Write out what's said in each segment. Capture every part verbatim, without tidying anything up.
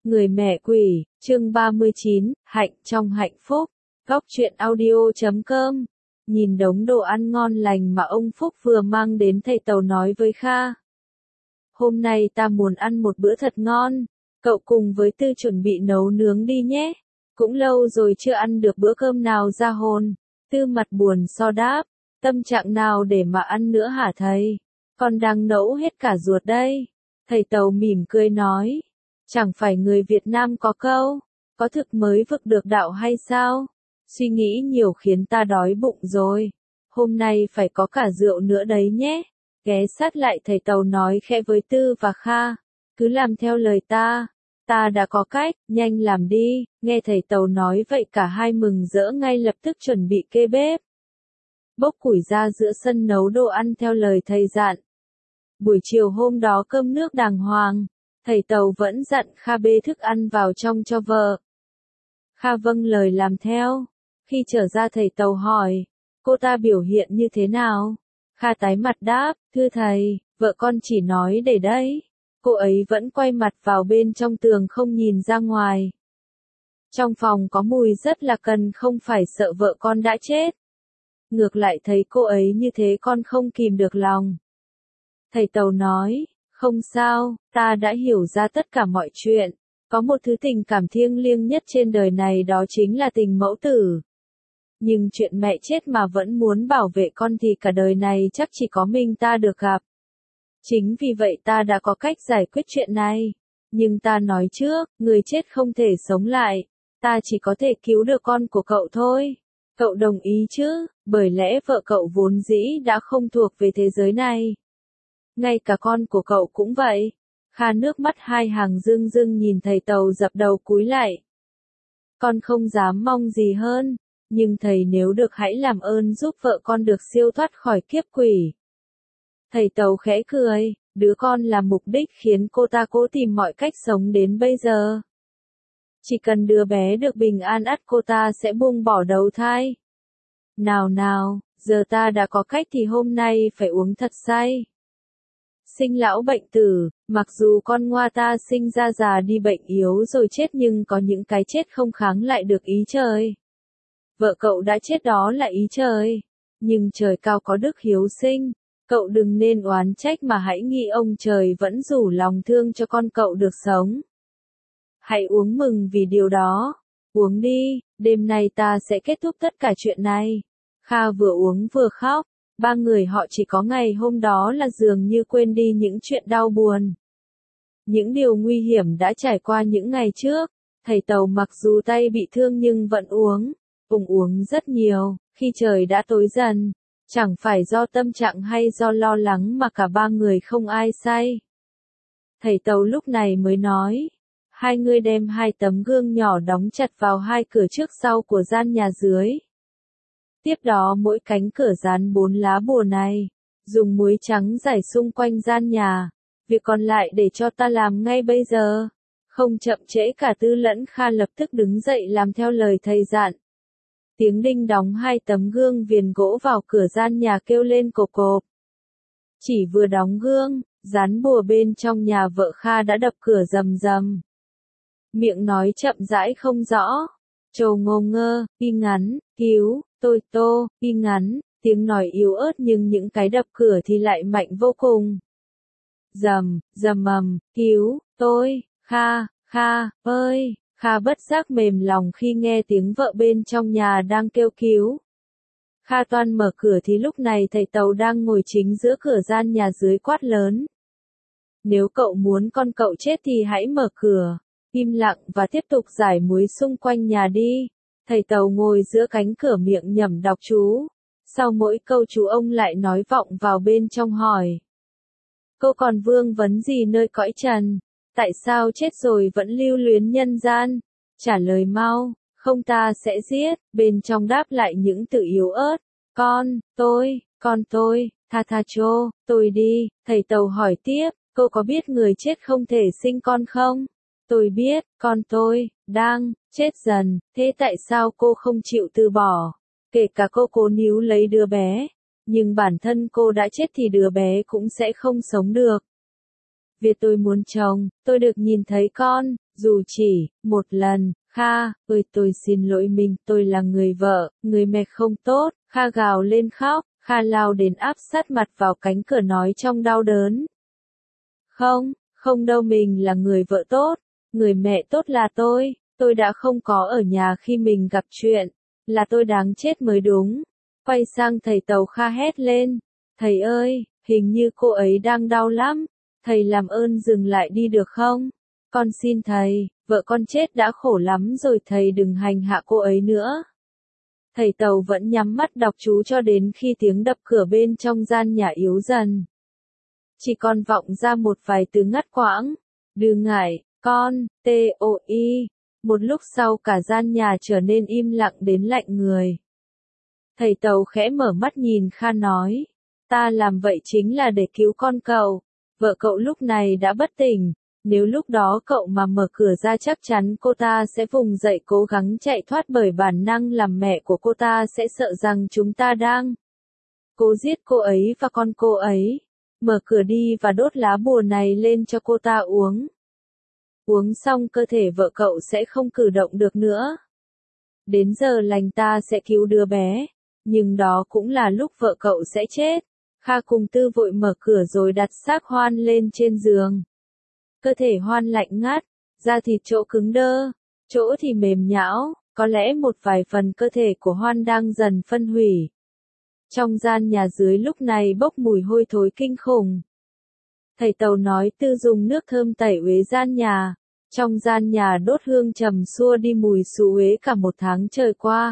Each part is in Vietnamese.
Người mẹ quỷ, chương ba mươi chín, hạnh trong hạnh phúc. Góc truyện audio chấm com. Nhìn đống đồ ăn ngon lành mà ông Phúc vừa mang đến, thầy Tàu nói với Kha. Hôm nay ta muốn ăn một bữa thật ngon. Cậu cùng với Tư chuẩn bị nấu nướng đi nhé. Cũng lâu rồi chưa ăn được bữa cơm nào ra hồn. Tư mặt buồn so đáp. Tâm trạng nào để mà ăn nữa hả thầy? Con đang nấu hết cả ruột đây. Thầy Tàu mỉm cười nói. Chẳng phải người Việt Nam có câu, có thực mới vực được đạo hay sao? Suy nghĩ nhiều khiến ta đói bụng rồi. Hôm nay phải có cả rượu nữa đấy nhé. Ghé sát lại thầy Tàu nói khẽ với Tư và Kha. Cứ làm theo lời ta. Ta đã có cách, nhanh làm đi. Nghe thầy Tàu nói vậy cả hai mừng rỡ ngay lập tức chuẩn bị kê bếp. Bốc củi ra giữa sân nấu đồ ăn theo lời thầy dặn. Buổi chiều hôm đó cơm nước đàng hoàng. Thầy Tàu vẫn dặn Kha bê thức ăn vào trong cho vợ. Kha vâng lời làm theo. Khi trở ra thầy Tàu hỏi, cô ta biểu hiện như thế nào? Kha tái mặt đáp, thưa thầy, vợ con chỉ nói để đấy. Cô ấy vẫn quay mặt vào bên trong tường không nhìn ra ngoài. Trong phòng có mùi rất là cần, không phải sợ vợ con đã chết. Ngược lại thấy cô ấy như thế con không kìm được lòng. Thầy Tàu nói, không sao, ta đã hiểu ra tất cả mọi chuyện. Có một thứ tình cảm thiêng liêng nhất trên đời này, đó chính là tình mẫu tử. Nhưng chuyện mẹ chết mà vẫn muốn bảo vệ con thì cả đời này chắc chỉ có mình ta được gặp. Chính vì vậy ta đã có cách giải quyết chuyện này. Nhưng ta nói trước, người chết không thể sống lại. Ta chỉ có thể cứu được con của cậu thôi. Cậu đồng ý chứ, bởi lẽ vợ cậu vốn dĩ đã không thuộc về thế giới này. Ngay cả con của cậu cũng vậy. Kha nước mắt hai hàng rưng rưng nhìn thầy Tàu dập đầu cúi lại. Con không dám mong gì hơn, nhưng thầy nếu được hãy làm ơn giúp vợ con được siêu thoát khỏi kiếp quỷ. Thầy Tàu khẽ cười, đứa con là mục đích khiến cô ta cố tìm mọi cách sống đến bây giờ. Chỉ cần đứa bé được bình an ắt cô ta sẽ buông bỏ đầu thai. Nào nào, giờ ta đã có cách thì hôm nay phải uống thật say. Sinh lão bệnh tử, mặc dù con ngoa ta sinh ra già đi bệnh yếu rồi chết nhưng có những cái chết không kháng lại được ý trời. Vợ cậu đã chết đó là ý trời. Nhưng trời cao có đức hiếu sinh. Cậu đừng nên oán trách mà hãy nghĩ ông trời vẫn rủ lòng thương cho con cậu được sống. Hãy uống mừng vì điều đó. Uống đi, đêm nay ta sẽ kết thúc tất cả chuyện này. Kha vừa uống vừa khóc. Ba người họ chỉ có ngày hôm đó là dường như quên đi những chuyện đau buồn. Những điều nguy hiểm đã trải qua những ngày trước. Thầy Tàu mặc dù tay bị thương nhưng vẫn uống. Cùng uống rất nhiều, khi trời đã tối dần. Chẳng phải do tâm trạng hay do lo lắng mà cả ba người không ai say. Thầy Tàu lúc này mới nói. Hai người đem hai tấm gương nhỏ đóng chặt vào hai cửa trước sau của gian nhà dưới. Tiếp đó mỗi cánh cửa dán bốn lá bùa này. Dùng muối trắng rải xung quanh gian nhà. Việc còn lại để cho ta làm ngay bây giờ. Không chậm trễ, cả Tư lẫn Kha lập tức đứng dậy làm theo lời thầy dặn. Tiếng đinh đóng hai tấm gương viền gỗ vào cửa gian nhà kêu lên cộp cộp. Chỉ vừa đóng gương, dán bùa bên trong nhà vợ Kha đã đập cửa rầm rầm. Miệng nói chậm rãi không rõ. Trầu ngô ngơ, y ngắn, cứu, tôi tô, y ngắn, tiếng nói yếu ớt nhưng những cái đập cửa thì lại mạnh vô cùng. Rầm, rầm ầm, cứu, tôi, Kha, Kha, ơi. Kha bất giác mềm lòng khi nghe tiếng vợ bên trong nhà đang kêu cứu. Kha toan mở cửa thì lúc này thầy Tàu đang ngồi chính giữa cửa gian nhà dưới quát lớn. Nếu cậu muốn con cậu chết thì hãy mở cửa, im lặng và tiếp tục rải muối xung quanh nhà đi. Thầy Tàu ngồi giữa cánh cửa miệng nhẩm đọc chú. Sau mỗi câu chú ông lại nói vọng vào bên trong hỏi. Cô còn vương vấn gì nơi cõi trần? Tại sao chết rồi vẫn lưu luyến nhân gian? Trả lời mau, không ta sẽ giết. Bên trong đáp lại những từ yếu ớt. Con, tôi, con tôi, tha tha cho, tôi đi. Thầy Tàu hỏi tiếp, cô có biết người chết không thể sinh con không? Tôi biết, con tôi, đang, chết dần. Thế tại sao cô không chịu từ bỏ? Kể cả cô cố níu lấy đứa bé. Nhưng bản thân cô đã chết thì đứa bé cũng sẽ không sống được. Vì tôi muốn chồng, tôi được nhìn thấy con, Dù chỉ một lần, Kha, ơi tôi xin lỗi mình, tôi là người vợ, người mẹ không tốt, Kha gào lên khóc, Kha lao đến áp sát mặt vào cánh cửa nói trong đau đớn. Không, không đâu, mình là người vợ tốt, người mẹ tốt là tôi, tôi đã không có ở nhà khi mình gặp chuyện, là tôi đáng chết mới đúng. Quay sang thầy Tàu, Kha hét lên, thầy ơi, hình như cô ấy đang đau lắm, thầy làm ơn dừng lại đi được không? Con xin thầy, vợ con chết đã khổ lắm rồi, thầy đừng hành hạ cô ấy nữa. Thầy Tàu vẫn nhắm mắt đọc chú cho đến khi tiếng đập cửa bên trong gian nhà yếu dần. Chỉ còn vọng ra một vài từ ngắt quãng. Đừng ngại, con, T-O-I. Một lúc sau cả gian nhà trở nên im lặng đến lạnh người. Thầy Tàu khẽ mở mắt nhìn Kha nói. Ta làm vậy chính là để cứu con cậu. Vợ cậu lúc này đã bất tỉnh. Nếu lúc đó cậu mà mở cửa ra chắc chắn cô ta sẽ vùng dậy cố gắng chạy thoát, bởi bản năng làm mẹ của cô ta sẽ sợ rằng chúng ta đang cố giết cô ấy và con cô ấy. Mở cửa đi và đốt lá bùa này lên cho cô ta uống. Uống xong cơ thể vợ cậu sẽ không cử động được nữa. Đến giờ lành ta sẽ cứu đứa bé. Nhưng đó cũng là lúc vợ cậu sẽ chết. Kha cùng Tư vội mở cửa rồi đặt xác Hoan lên trên giường. Cơ thể Hoan lạnh ngắt, da thịt chỗ cứng đơ, chỗ thì mềm nhão, có lẽ một vài phần cơ thể của Hoan đang dần phân hủy. Trong gian nhà dưới lúc này bốc mùi hôi thối kinh khủng. Thầy Tàu nói Tư dùng nước thơm tẩy uế gian nhà. Trong gian nhà đốt hương trầm xua đi mùi xú uế cả một tháng trời qua.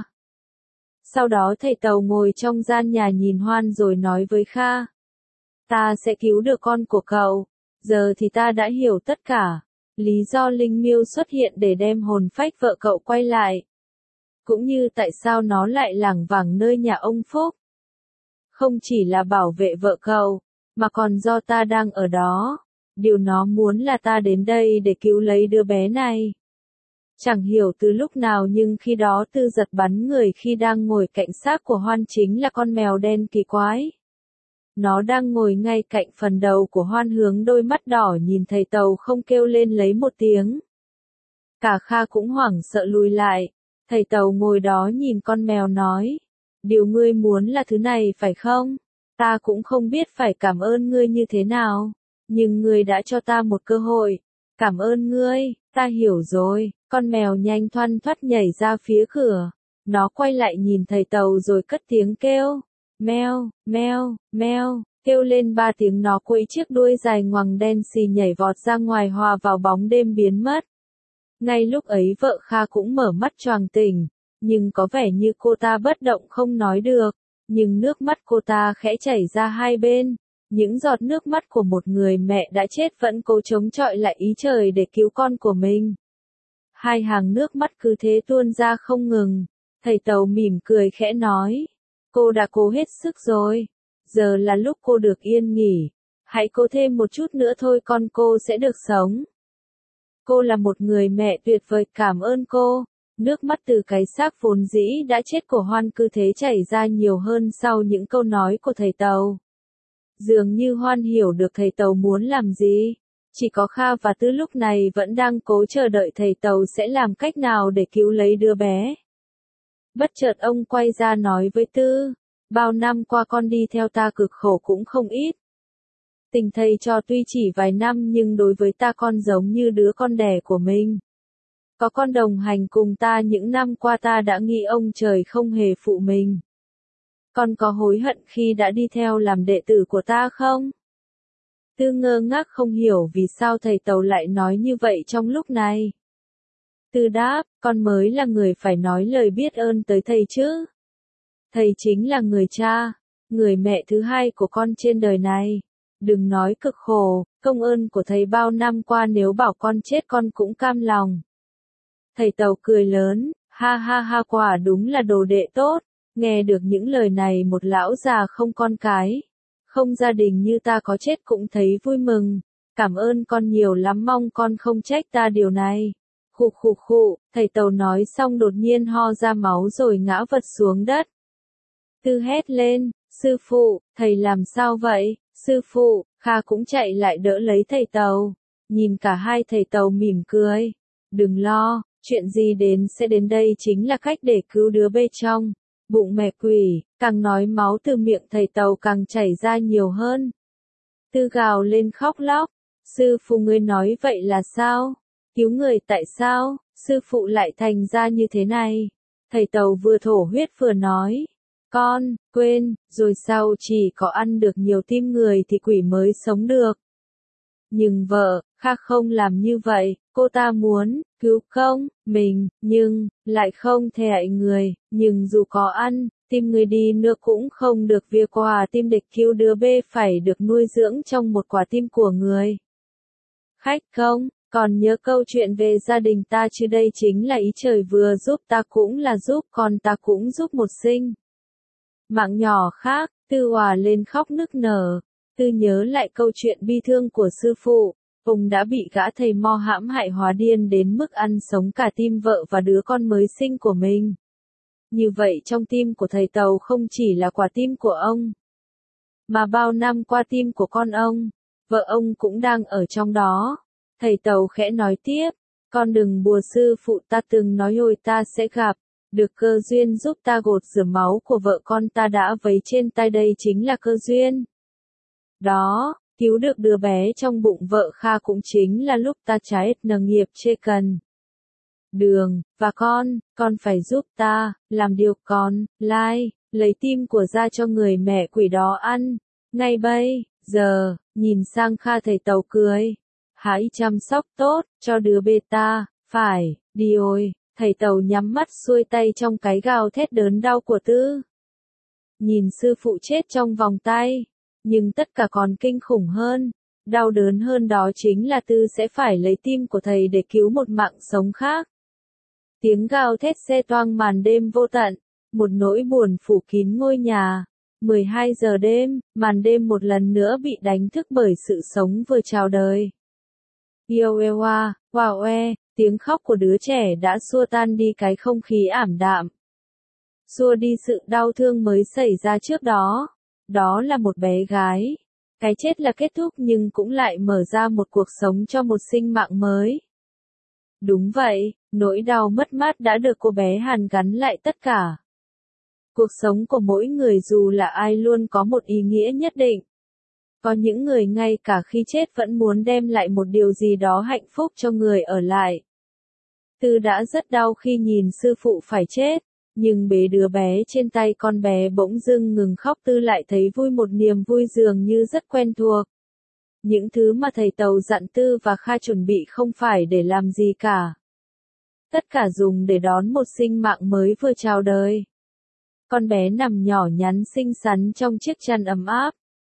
Sau đó thầy Tàu ngồi trong gian nhà nhìn Hoan rồi nói với Kha. Ta sẽ cứu được con của cậu. Giờ thì ta đã hiểu tất cả. Lý do Linh Miêu xuất hiện để đem hồn phách vợ cậu quay lại. Cũng như tại sao nó lại lảng vảng nơi nhà ông Phúc. Không chỉ là bảo vệ vợ cậu, mà còn do ta đang ở đó. Điều nó muốn là ta đến đây để cứu lấy đứa bé này. Chẳng hiểu từ lúc nào nhưng khi đó Tư giật bắn người khi đang ngồi cạnh xác của Hoan, chính là con mèo đen kỳ quái. Nó đang ngồi ngay cạnh phần đầu của Hoan, hướng đôi mắt đỏ nhìn thầy Tàu không kêu lên lấy một tiếng. Cả Kha cũng hoảng sợ lùi lại. Thầy Tàu ngồi đó nhìn con mèo nói. Điều ngươi muốn là thứ này phải không? Ta cũng không biết phải cảm ơn ngươi như thế nào. Nhưng ngươi đã cho ta một cơ hội. Cảm ơn ngươi, ta hiểu rồi. Con mèo nhanh thoăn thoắt nhảy ra phía cửa. Nó quay lại nhìn thầy Tàu rồi cất tiếng kêu. Meo, meo, meo, kêu lên ba tiếng, nó quẫy chiếc đuôi dài ngoằng đen xì nhảy vọt ra ngoài hòa vào bóng đêm biến mất. Ngay lúc ấy vợ Kha cũng mở mắt choàng tỉnh, nhưng có vẻ như cô ta bất động không nói được, nhưng nước mắt cô ta khẽ chảy ra hai bên. Những giọt nước mắt của một người mẹ đã chết vẫn cố chống chọi lại ý trời để cứu con của mình. Hai hàng nước mắt cứ thế tuôn ra không ngừng. Thầy Tàu mỉm cười khẽ nói. Cô đã cố hết sức rồi. Giờ là lúc cô được yên nghỉ. Hãy cố thêm một chút nữa thôi, con cô sẽ được sống. Cô là một người mẹ tuyệt vời, cảm ơn cô. Nước mắt từ cái xác vốn dĩ đã chết của Hoan cứ thế chảy ra nhiều hơn sau những câu nói của thầy Tàu. Dường như Hoan hiểu được thầy Tàu muốn làm gì. Chỉ có Kha và Tư lúc này vẫn đang cố chờ đợi thầy Tàu sẽ làm cách nào để cứu lấy đứa bé. Bất chợt ông quay ra nói với Tư. Bao năm qua con đi theo ta cực khổ cũng không ít. Tình thầy cho tuy chỉ vài năm nhưng đối với ta con giống như đứa con đẻ của mình. Có con đồng hành cùng ta những năm qua, ta đã nghĩ ông trời không hề phụ mình. Con có hối hận khi đã đi theo làm đệ tử của ta không? Tư ngơ ngác không hiểu vì sao thầy Tàu lại nói như vậy trong lúc này. Tư đáp, con mới là người phải nói lời biết ơn tới thầy chứ. Thầy chính là người cha, người mẹ thứ hai của con trên đời này. Đừng nói cực khổ, công ơn của thầy bao năm qua nếu bảo con chết con cũng cam lòng. Thầy Tàu cười lớn, ha ha ha, quả đúng là đồ đệ tốt. Nghe được những lời này một lão già không con cái, không gia đình như ta có chết cũng thấy vui mừng. Cảm ơn con nhiều lắm, mong con không trách ta điều này. Khụ khụ khụ, thầy Tàu nói xong đột nhiên ho ra máu rồi ngã vật xuống đất. Tư hét lên, sư phụ, thầy làm sao vậy? Sư phụ, Kha cũng chạy lại đỡ lấy thầy Tàu. Nhìn cả hai thầy Tàu mỉm cười. Đừng lo, chuyện gì đến sẽ đến, đây chính là cách để cứu đứa bé trong bụng mẹ quỷ. Càng nói máu từ miệng thầy Tàu càng chảy ra nhiều hơn. Tư gào lên khóc lóc. Sư phụ ngươi nói vậy là sao? Cứu người tại sao? Sư phụ lại thành ra như thế này. Thầy Tàu vừa thổ huyết vừa nói. Con, quên, rồi sao chỉ có ăn được nhiều tim người thì quỷ mới sống được. Nhưng vợ, Kha không làm như vậy, cô ta muốn cứu không, mình, nhưng, lại không thể hại người, nhưng dù có ăn, tim người đi nữa cũng không được, việc quả tim để cứu đứa bé phải được nuôi dưỡng trong một quả tim của người. Khách không, còn nhớ câu chuyện về gia đình ta chứ, đây chính là ý trời vừa giúp ta cũng là giúp con ta cũng giúp một sinh mạng nhỏ khác. Tư òa lên khóc nức nở. Tư nhớ lại câu chuyện bi thương của sư phụ, ông đã bị gã thầy mo hãm hại hóa điên đến mức ăn sống cả tim vợ và đứa con mới sinh của mình. Như vậy trong tim của thầy Tàu không chỉ là quả tim của ông, mà bao năm qua tim của con ông, vợ ông cũng đang ở trong đó. Thầy Tàu khẽ nói tiếp, con đừng bùa, sư phụ ta từng nói rồi ta sẽ gặp được cơ duyên giúp ta gột rửa máu của vợ con ta đã vấy trên tay, đây chính là cơ duyên. Đó, cứu được đứa bé trong bụng vợ Kha cũng chính là lúc ta trái nâng nghiệp chê cần. Đường, và con, con phải giúp ta, làm điều con, lai, like, lấy tim của ra cho người mẹ quỷ đó ăn. Ngay bây giờ, nhìn sang Kha, thầy Tàu cười. Hãy chăm sóc tốt cho đứa bé ta, phải, đi ôi. Thầy Tàu nhắm mắt xuôi tay trong cái gào thét đớn đau của Tư. Nhìn sư phụ chết trong vòng tay. Nhưng tất cả còn kinh khủng hơn, đau đớn hơn đó chính là Tư sẽ phải lấy tim của thầy để cứu một mạng sống khác. Tiếng gào thét xe toang màn đêm vô tận, một nỗi buồn phủ kín ngôi nhà. mười hai giờ đêm, màn đêm một lần nữa bị đánh thức bởi sự sống vừa chào đời. Yoewa, wow e, tiếng khóc của đứa trẻ đã xua tan đi cái không khí ảm đạm. Xua đi sự đau thương mới xảy ra trước đó. Đó là một bé gái. Cái chết là kết thúc nhưng cũng lại mở ra một cuộc sống cho một sinh mạng mới. Đúng vậy, nỗi đau mất mát đã được cô bé hàn gắn lại tất cả. Cuộc sống của mỗi người dù là ai luôn có một ý nghĩa nhất định. Có những người ngay cả khi chết vẫn muốn đem lại một điều gì đó hạnh phúc cho người ở lại. Tư đã rất đau khi nhìn sư phụ phải chết. Nhưng bế đứa bé trên tay, con bé bỗng dưng ngừng khóc. Tư lại thấy vui, một niềm vui dường như rất quen thuộc. Những thứ mà thầy Tàu dặn Tư và Kha chuẩn bị không phải để làm gì cả. Tất cả dùng để đón một sinh mạng mới vừa chào đời. Con bé nằm nhỏ nhắn xinh xắn trong chiếc chăn ấm áp.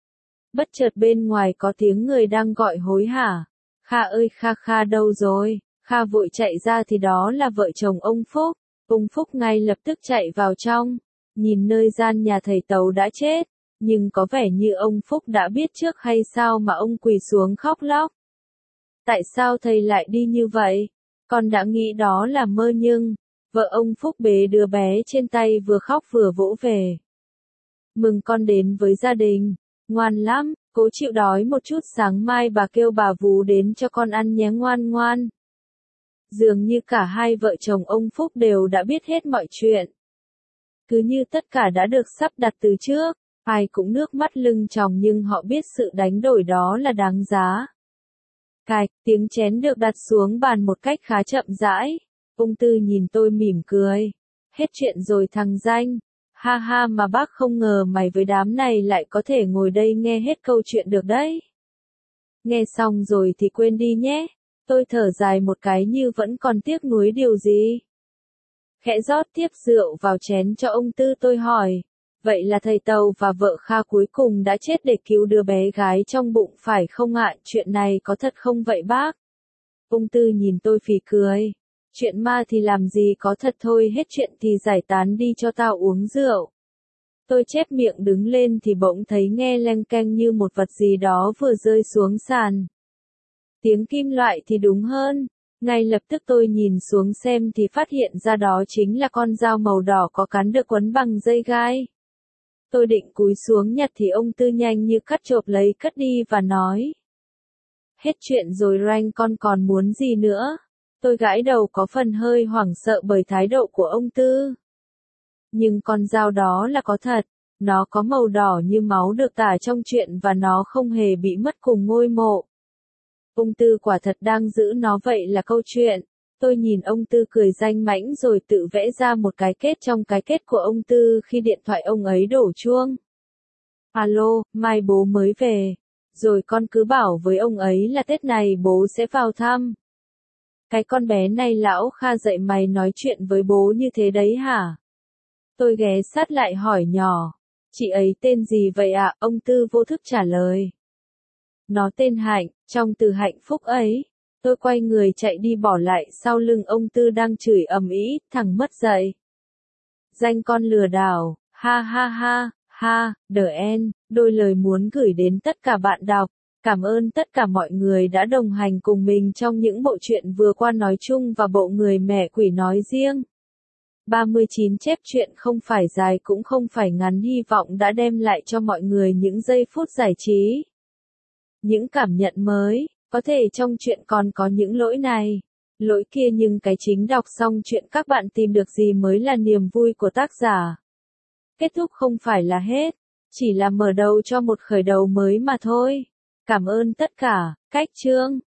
Bất chợt bên ngoài có tiếng người đang gọi hối hả. Kha ơi, Kha, Kha đâu rồi? Kha vội chạy ra thì đó là vợ chồng ông Phúc. Ông Phúc ngay lập tức chạy vào trong, nhìn nơi gian nhà thầy Tàu đã chết, nhưng có vẻ như ông Phúc đã biết trước hay sao mà ông quỳ xuống khóc lóc. Tại sao thầy lại đi như vậy? Con đã nghĩ đó là mơ nhưng, vợ ông Phúc bế đứa bé trên tay vừa khóc vừa vỗ về. Mừng con đến với gia đình, ngoan lắm, cố chịu đói một chút, sáng mai bà kêu bà vú đến cho con ăn nhé, ngoan ngoan. Dường như cả hai vợ chồng ông Phúc đều đã biết hết mọi chuyện. Cứ như tất cả đã được sắp đặt từ trước, ai cũng nước mắt lưng tròng nhưng họ biết sự đánh đổi đó là đáng giá. Cạch, tiếng chén được đặt xuống bàn một cách khá chậm rãi. Ông Tư nhìn tôi mỉm cười. Hết chuyện rồi thằng danh. Ha ha, mà bác không ngờ mày với đám này lại có thể ngồi đây nghe hết câu chuyện được đấy. Nghe xong rồi thì quên đi nhé. Tôi thở dài một cái như vẫn còn tiếc nuối điều gì. Khẽ rót tiếp rượu vào chén cho ông Tư, tôi hỏi. Vậy là thầy Tàu và vợ Kha cuối cùng đã chết để cứu đứa bé gái trong bụng phải không ạ? Chuyện này có thật không vậy bác? Ông Tư nhìn tôi phì cười. Chuyện ma thì làm gì có thật, thôi hết chuyện thì giải tán đi cho tao uống rượu. Tôi chép miệng đứng lên thì bỗng thấy nghe leng keng như một vật gì đó vừa rơi xuống sàn. Tiếng kim loại thì đúng hơn. Ngay lập tức tôi nhìn xuống xem thì phát hiện ra đó chính là con dao màu đỏ có cán được quấn bằng dây gai. Tôi định cúi xuống nhặt thì ông Tư nhanh như cắt chộp lấy cất đi và nói. Hết chuyện rồi Ranh, con còn muốn gì nữa? Tôi gãi đầu có phần hơi hoảng sợ bởi thái độ của ông Tư. Nhưng con dao đó là có thật, nó có màu đỏ như máu được tả trong truyện và nó không hề bị mất cùng ngôi mộ. Ông Tư quả thật đang giữ nó vậy là câu chuyện. Tôi nhìn ông Tư cười danh mãnh rồi tự vẽ ra một cái kết trong cái kết của ông Tư khi điện thoại ông ấy đổ chuông. Alo, mai bố mới về. Rồi con cứ bảo với ông ấy là Tết này bố sẽ vào thăm. Cái con bé này lão Kha dạy mày nói chuyện với bố như thế đấy hả? Tôi ghé sát lại hỏi nhỏ. Chị ấy tên gì vậy ạ? Ông Tư vô thức trả lời. Nó tên Hạnh, trong từ hạnh phúc ấy. Tôi quay người chạy đi bỏ lại sau lưng ông Tư đang chửi ầm ĩ, thằng mất dạy. Danh con lừa đảo, ha ha ha, ha, the end, đôi lời muốn gửi đến tất cả bạn đọc. Cảm ơn tất cả mọi người đã đồng hành cùng mình trong những bộ truyện vừa qua nói chung và bộ Người Mẹ Quỷ nói riêng. ba mươi chín chép truyện không phải dài cũng không phải ngắn, hy vọng đã đem lại cho mọi người những giây phút giải trí. Những cảm nhận mới, có thể trong truyện còn có những lỗi này, lỗi kia, nhưng cái chính đọc xong truyện các bạn tìm được gì mới là niềm vui của tác giả. Kết thúc không phải là hết, chỉ là mở đầu cho một khởi đầu mới mà thôi. Cảm ơn tất cả, Cách Chương.